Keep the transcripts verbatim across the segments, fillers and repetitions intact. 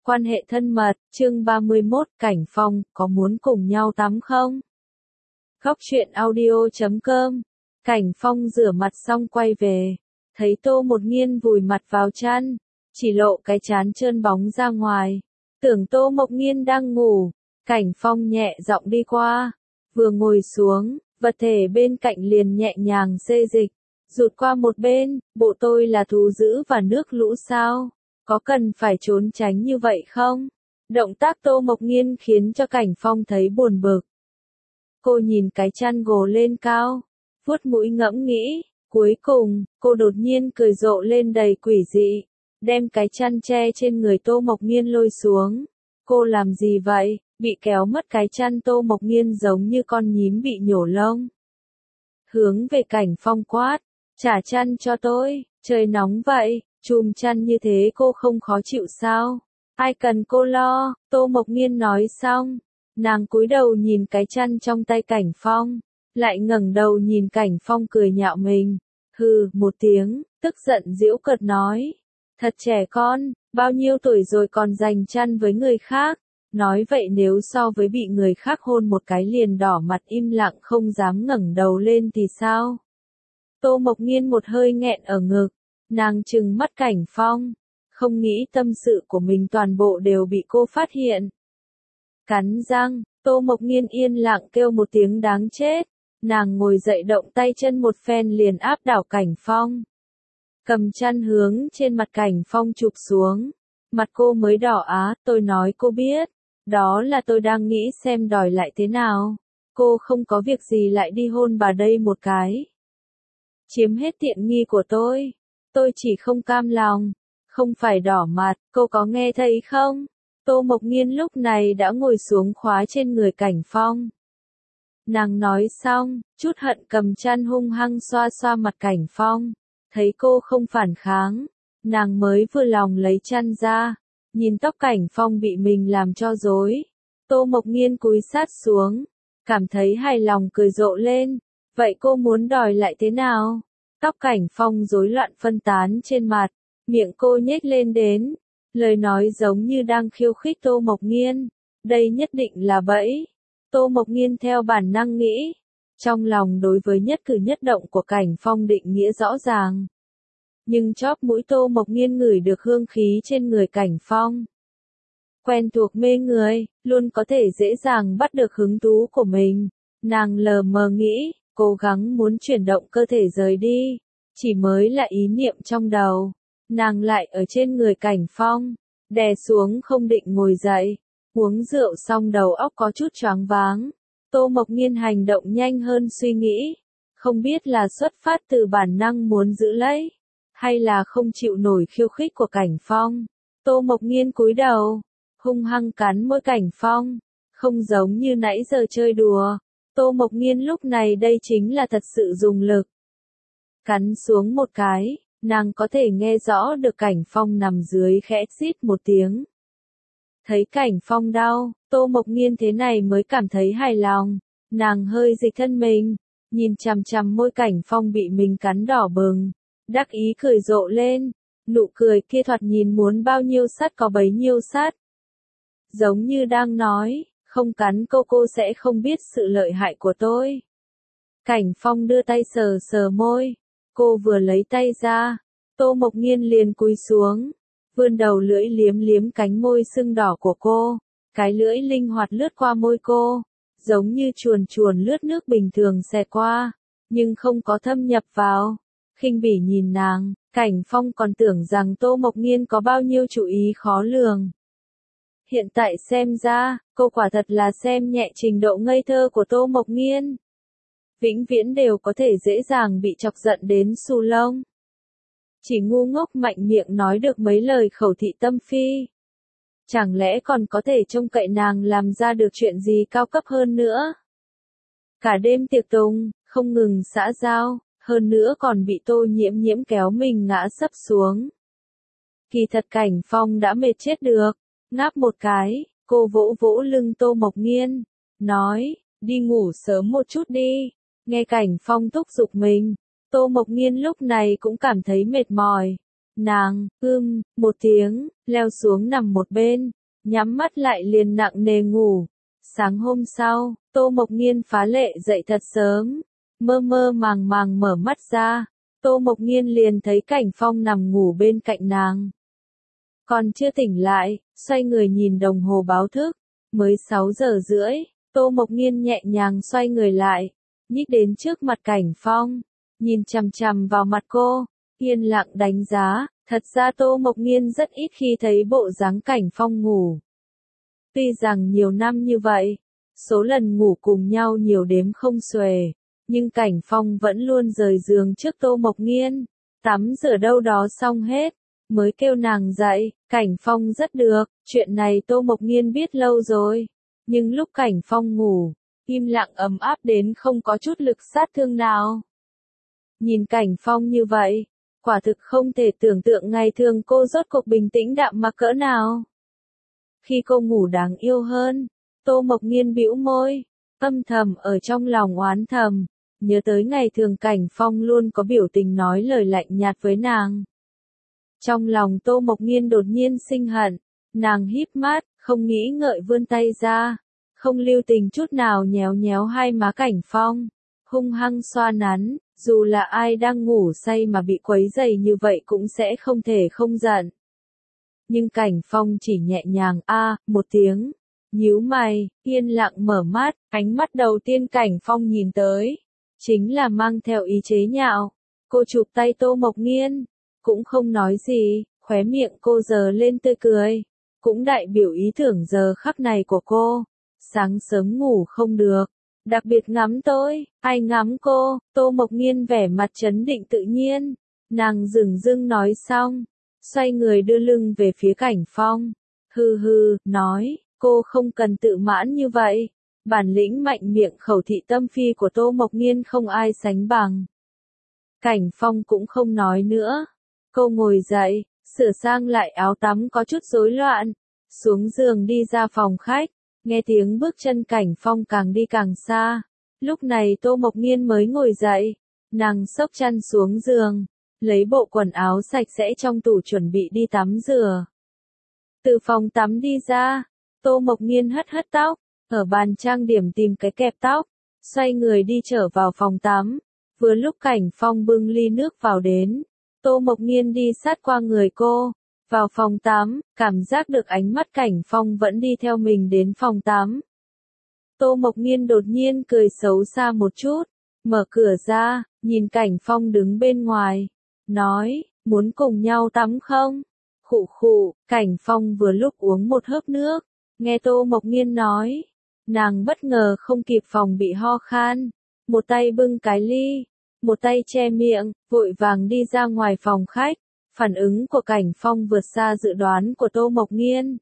Quan hệ thân mật, chương ba mươi mốt, Cảnh Phong, có muốn cùng nhau tắm không? Góc truyện audio chấm com. Cảnh Phong rửa mặt xong quay về, thấy Tô Một Nghiên vùi mặt vào chăn, chỉ lộ cái trán trơn bóng ra ngoài. Tưởng Tô Mộc Nghiên đang ngủ, Cảnh Phong nhẹ giọng đi qua, vừa ngồi xuống, vật thể bên cạnh liền nhẹ nhàng xê dịch, rụt qua một bên, bộ tôi là thú dữ và nước lũ sao? Có cần phải trốn tránh như vậy không? Động tác Tô Mộc Nghiên khiến cho Cảnh Phong thấy buồn bực. Cô nhìn cái chăn gồ lên cao, vuốt mũi ngẫm nghĩ, cuối cùng, cô đột nhiên cười rộ lên đầy quỷ dị, đem cái chăn che trên người Tô Mộc Nghiên lôi xuống. Cô làm gì vậy? Bị kéo mất cái chăn Tô Mộc Nghiên giống như con nhím bị nhổ lông. Hướng về Cảnh Phong quát, trả chăn cho tôi, trời nóng vậy. Chùm chăn như thế cô không khó chịu sao? Ai cần cô lo? Tô Mộc Nghiên nói xong, nàng cúi đầu nhìn cái chăn trong tay Cảnh Phong, lại ngẩng đầu nhìn Cảnh Phong cười nhạo mình. Hừ, một tiếng, tức giận giễu cợt nói. Thật trẻ con, bao nhiêu tuổi rồi còn giành chăn với người khác? Nói vậy nếu so với bị người khác hôn một cái liền đỏ mặt im lặng không dám ngẩng đầu lên thì sao? Tô Mộc Nghiên một hơi nghẹn ở ngực. Nàng trừng mắt Cảnh Phong, không nghĩ tâm sự của mình toàn bộ đều bị cô phát hiện. Cắn răng, Tô Mộc Nghiên yên lặng kêu một tiếng đáng chết, nàng ngồi dậy động tay chân một phen liền áp đảo Cảnh Phong. Cầm chăn hướng trên mặt Cảnh Phong chụp xuống, mặt cô mới đỏ á, tôi nói cô biết, đó là tôi đang nghĩ xem đòi lại thế nào, cô không có việc gì lại đi hôn bà đây một cái. Chiếm hết tiện nghi của tôi. Tôi chỉ không cam lòng, không phải đỏ mặt, cô có nghe thấy không? Tô Mộc Nghiên lúc này đã ngồi xuống khóa trên người Cảnh Phong. Nàng nói xong, chút hận cầm chăn hung hăng xoa xoa mặt Cảnh Phong, thấy cô không phản kháng, nàng mới vừa lòng lấy chăn ra, nhìn tóc Cảnh Phong bị mình làm cho rối. Tô Mộc Nghiên cúi sát xuống, cảm thấy hài lòng cười rộ lên, vậy cô muốn đòi lại thế nào? Tóc Cảnh Phong rối loạn phân tán trên mặt, miệng cô nhếch lên đến, lời nói giống như đang khiêu khích Tô Mộc Nghiên, đây nhất định là bẫy. Tô Mộc Nghiên theo bản năng nghĩ, trong lòng đối với nhất cử nhất động của Cảnh Phong định nghĩa rõ ràng. Nhưng chóp mũi Tô Mộc Nghiên ngửi được hương khí trên người Cảnh Phong. Quen thuộc mê người, luôn có thể dễ dàng bắt được hứng thú của mình, nàng lờ mờ nghĩ. Cố gắng muốn chuyển động cơ thể rời đi, chỉ mới là ý niệm trong đầu, nàng lại ở trên người Cảnh Phong, đè xuống không định ngồi dậy, uống rượu xong đầu óc có chút choáng váng. Tô Mộc Nghiên hành động nhanh hơn suy nghĩ, không biết là xuất phát từ bản năng muốn giữ lấy, hay là không chịu nổi khiêu khích của Cảnh Phong. Tô Mộc Nghiên cúi đầu, hung hăng cắn môi Cảnh Phong, không giống như nãy giờ chơi đùa. Tô Mộc Nghiên lúc này đây chính là thật sự dùng lực. Cắn xuống một cái, nàng có thể nghe rõ được Cảnh Phong nằm dưới khẽ rít một tiếng. Thấy Cảnh Phong đau, Tô Mộc Nghiên thế này mới cảm thấy hài lòng, nàng hơi dịch thân mình, nhìn chằm chằm môi Cảnh Phong bị mình cắn đỏ bừng, đắc ý cười rộ lên, nụ cười kia thoạt nhìn muốn bao nhiêu sắt có bấy nhiêu sắt. Giống như đang nói, không cắn cô cô sẽ không biết sự lợi hại của tôi. Cảnh Phong đưa tay sờ sờ môi, cô vừa lấy tay ra, Tô Mộc Nghiên liền cúi xuống, vươn đầu lưỡi liếm liếm cánh môi sưng đỏ của cô, cái lưỡi linh hoạt lướt qua môi cô, giống như chuồn chuồn lướt nước bình thường xẹt qua, nhưng không có thâm nhập vào. Khinh bỉ nhìn nàng, Cảnh Phong còn tưởng rằng Tô Mộc Nghiên có bao nhiêu chủ ý khó lường. Hiện tại xem ra, cô quả thật là xem nhẹ trình độ ngây thơ của Tô Mộc Nghiên. Vĩnh viễn đều có thể dễ dàng bị chọc giận đến xù lông. Chỉ ngu ngốc mạnh miệng nói được mấy lời khẩu thị tâm phi. Chẳng lẽ còn có thể trông cậy nàng làm ra được chuyện gì cao cấp hơn nữa? Cả đêm tiệc tùng, không ngừng xã giao, hơn nữa còn bị Tô Nhiễm Nhiễm kéo mình ngã sấp xuống. Kỳ thật Cảnh Phong đã mệt chết được. Ngáp một cái, cô vỗ vỗ lưng Tô Mộc Nghiên, nói, đi ngủ sớm một chút đi. Nghe Cảnh Phong thúc giục mình, Tô Mộc Nghiên lúc này cũng cảm thấy mệt mỏi, Nàng, ưm, một tiếng, leo xuống nằm một bên, nhắm mắt lại liền nặng nề ngủ. Sáng hôm sau, Tô Mộc Nghiên phá lệ dậy thật sớm, mơ mơ màng màng mở mắt ra, Tô Mộc Nghiên liền thấy Cảnh Phong nằm ngủ bên cạnh nàng. Còn chưa tỉnh lại, xoay người nhìn đồng hồ báo thức, mới sáu giờ rưỡi, Tô Mộc Nghiên nhẹ nhàng xoay người lại, nhích đến trước mặt Cảnh Phong, nhìn chằm chằm vào mặt cô, yên lặng đánh giá, thật ra Tô Mộc Nghiên rất ít khi thấy bộ dáng Cảnh Phong ngủ. Tuy rằng nhiều năm như vậy, số lần ngủ cùng nhau nhiều đếm không xuể, nhưng Cảnh Phong vẫn luôn rời giường trước Tô Mộc Nghiên, tắm rửa đâu đó xong hết, mới kêu nàng dậy. Cảnh Phong rất được, chuyện này Tô Mộc Nghiên biết lâu rồi, nhưng lúc Cảnh Phong ngủ, im lặng ấm áp đến không có chút lực sát thương nào. Nhìn Cảnh Phong như vậy, quả thực không thể tưởng tượng ngày thường cô rốt cuộc bình tĩnh đạm mặc cỡ nào. Khi cô ngủ đáng yêu hơn, Tô Mộc Nghiên bĩu môi, âm thầm ở trong lòng oán thầm, nhớ tới ngày thường Cảnh Phong luôn có biểu tình nói lời lạnh nhạt với nàng. Trong lòng Tô Mộc Nghiên đột nhiên sinh hận, nàng híp mắt, không nghĩ ngợi vươn tay ra, không lưu tình chút nào nhéo nhéo hai má Cảnh Phong, hung hăng xoa nắn, dù là ai đang ngủ say mà bị quấy rầy như vậy cũng sẽ không thể không giận. Nhưng Cảnh Phong chỉ nhẹ nhàng a một tiếng, nhíu mày, yên lặng mở mắt, ánh mắt đầu tiên Cảnh Phong nhìn tới, chính là mang theo ý chế nhạo. Cô chụp tay Tô Mộc Nghiên, cũng không nói gì, khóe miệng cô giơ lên tươi cười, cũng đại biểu ý tưởng giờ khắc này của cô. Sáng sớm ngủ không được, đặc biệt ngắm tôi, ai ngắm cô? Tô Mộc Nghiên vẻ mặt trấn định tự nhiên, nàng dửng dưng nói xong, xoay người đưa lưng về phía Cảnh Phong, hừ hừ, nói, cô không cần tự mãn như vậy, bản lĩnh mạnh miệng khẩu thị tâm phi của Tô Mộc Nghiên không ai sánh bằng. Cảnh Phong cũng không nói nữa, cô ngồi dậy, sửa sang lại áo tắm có chút rối loạn, xuống giường đi ra phòng khách, nghe tiếng bước chân Cảnh Phong càng đi càng xa, lúc này Tô Mộc Nghiên mới ngồi dậy, nàng xốc chăn xuống giường, lấy bộ quần áo sạch sẽ trong tủ chuẩn bị đi tắm rửa. Từ phòng tắm đi ra, Tô Mộc Nghiên hất hất tóc, ở bàn trang điểm tìm cái kẹp tóc, xoay người đi trở vào phòng tắm, vừa lúc Cảnh Phong bưng ly nước vào đến, Tô Mộc Nghiên đi sát qua người cô, vào phòng tắm, cảm giác được ánh mắt Cảnh Phong vẫn đi theo mình đến phòng tắm. Tô Mộc Nghiên đột nhiên cười xấu xa một chút, mở cửa ra, nhìn Cảnh Phong đứng bên ngoài, nói, muốn cùng nhau tắm không? Khụ khụ, Cảnh Phong vừa lúc uống một hớp nước, nghe Tô Mộc Nghiên nói, nàng bất ngờ không kịp phòng bị ho khan, một tay bưng cái ly, một tay che miệng, vội vàng đi ra ngoài phòng khách. Phản ứng của Cảnh Phong vượt xa dự đoán của Tô Mộc Nghiên.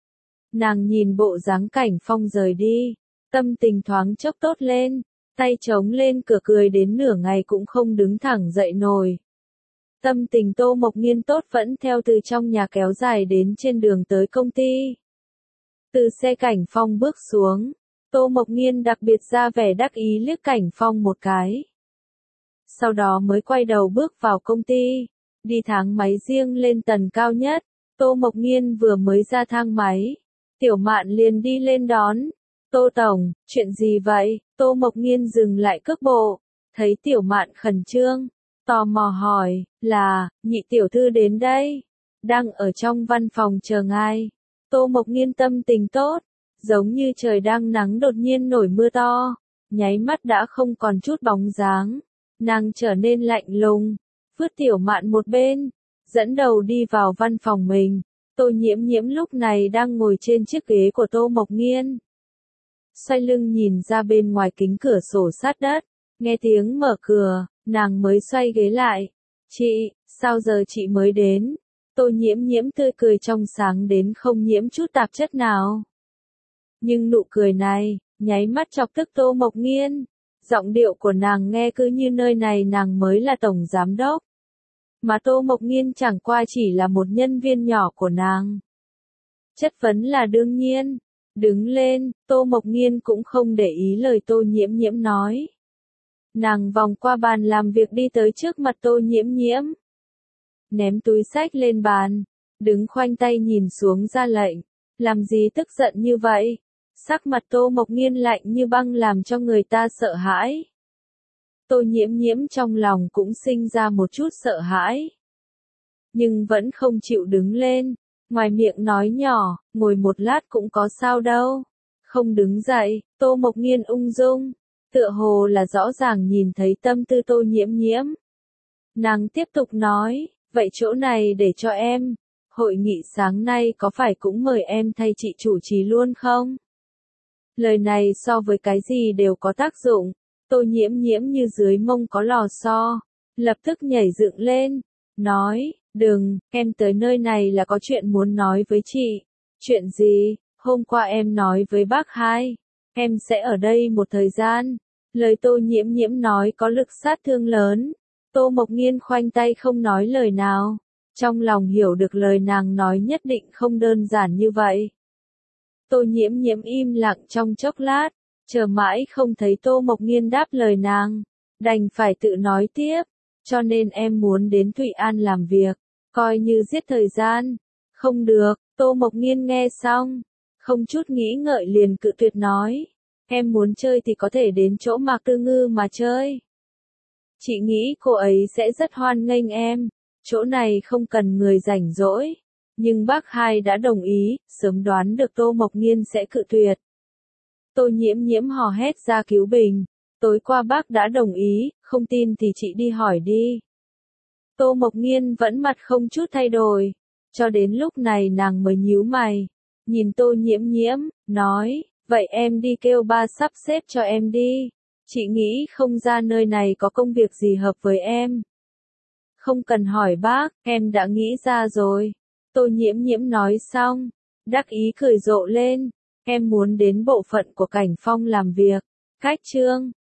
Nàng nhìn bộ dáng Cảnh Phong rời đi, tâm tình thoáng chốc tốt lên, tay chống lên cửa cười đến nửa ngày cũng không đứng thẳng dậy nổi. Tâm tình Tô Mộc Nghiên tốt vẫn theo từ trong nhà kéo dài đến trên đường tới công ty. Từ xe Cảnh Phong bước xuống, Tô Mộc Nghiên đặc biệt ra vẻ đắc ý liếc Cảnh Phong một cái. Sau đó mới quay đầu bước vào công ty. Đi thang máy riêng lên tầng cao nhất, Tô Mộc Nghiên vừa mới ra thang máy, Tiểu Mạn liền đi lên đón. Tô Tổng, chuyện gì vậy? Tô Mộc Nghiên dừng lại cước bộ, thấy Tiểu Mạn khẩn trương, tò mò hỏi, là, nhị tiểu thư đến đây, đang ở trong văn phòng chờ ngài. Tô Mộc Nghiên tâm tình tốt, giống như trời đang nắng đột nhiên nổi mưa to, nháy mắt đã không còn chút bóng dáng, nàng trở nên lạnh lùng. Vứt Tiểu Mạn một bên, dẫn đầu đi vào văn phòng mình. Tô Nhiễm Nhiễm lúc này đang ngồi trên chiếc ghế của Tô Mộc Nghiên. Xoay lưng nhìn ra bên ngoài kính cửa sổ sát đất, nghe tiếng mở cửa, nàng mới xoay ghế lại. Chị, sao giờ chị mới đến? Tô Nhiễm Nhiễm tươi cười trong sáng đến không nhiễm chút tạp chất nào. Nhưng nụ cười này, nháy mắt chọc tức Tô Mộc Nghiên. Giọng điệu của nàng nghe cứ như nơi này nàng mới là tổng giám đốc. Mà Tô Mộc Nghiên chẳng qua chỉ là một nhân viên nhỏ của nàng. Chất vấn là đương nhiên. Đứng lên, Tô Mộc Nghiên cũng không để ý lời Tô Nhiễm Nhiễm nói. Nàng vòng qua bàn làm việc đi tới trước mặt Tô Nhiễm Nhiễm. ném túi xách lên bàn, đứng khoanh tay nhìn xuống ra lệnh. Làm gì tức giận như vậy? Sắc mặt Tô Mộc Nghiên lạnh như băng làm cho người ta sợ hãi. Tô Nhiễm Nhiễm trong lòng cũng sinh ra một chút sợ hãi. Nhưng vẫn không chịu đứng lên, ngoài miệng nói nhỏ, ngồi một lát cũng có sao đâu. Không đứng dậy, Tô Mộc Nghiên ung dung, tựa hồ là rõ ràng nhìn thấy tâm tư Tô Nhiễm Nhiễm. Nàng tiếp tục nói, vậy chỗ này để cho em, hội nghị sáng nay có phải cũng mời em thay chị chủ trì luôn không? Lời này so với cái gì đều có tác dụng. Tô Nhiễm Nhiễm như dưới mông có lò xo, lập tức nhảy dựng lên, nói, đừng, em tới nơi này là có chuyện muốn nói với chị. Chuyện gì? Hôm qua em nói với bác hai, em sẽ ở đây một thời gian. Lời Tô Nhiễm Nhiễm nói có lực sát thương lớn. Tô Mộc Nghiên khoanh tay không nói lời nào, trong lòng hiểu được lời nàng nói nhất định không đơn giản như vậy. Tô Nhiễm Nhiễm im lặng trong chốc lát, chờ mãi không thấy Tô Mộc Nghiên đáp lời nàng, đành phải tự nói tiếp, cho nên em muốn đến Thụy An làm việc, coi như giết thời gian. Không được, Tô Mộc Nghiên nghe xong, không chút nghĩ ngợi liền cự tuyệt nói, em muốn chơi thì có thể đến chỗ Mạc Tư Ngư mà chơi. Chị nghĩ cô ấy sẽ rất hoan nghênh em, chỗ này không cần người rảnh rỗi. Nhưng bác hai đã đồng ý, sớm đoán được Tô Mộc Nghiên sẽ cự tuyệt. Tô Nhiễm Nhiễm hò hét ra cứu bình, tối qua bác đã đồng ý, không tin thì chị đi hỏi đi. Tô Mộc Nghiên vẫn mặt không chút thay đổi, cho đến lúc này nàng mới nhíu mày, nhìn Tô Nhiễm Nhiễm, nói, vậy em đi kêu ba sắp xếp cho em đi, chị nghĩ không ra nơi này có công việc gì hợp với em. Không cần hỏi bác, em đã nghĩ ra rồi. Tô Nhiễm Nhiễm nói xong, đắc ý cười rộ lên, em muốn đến bộ phận của Cảnh Phong làm việc. Cách chương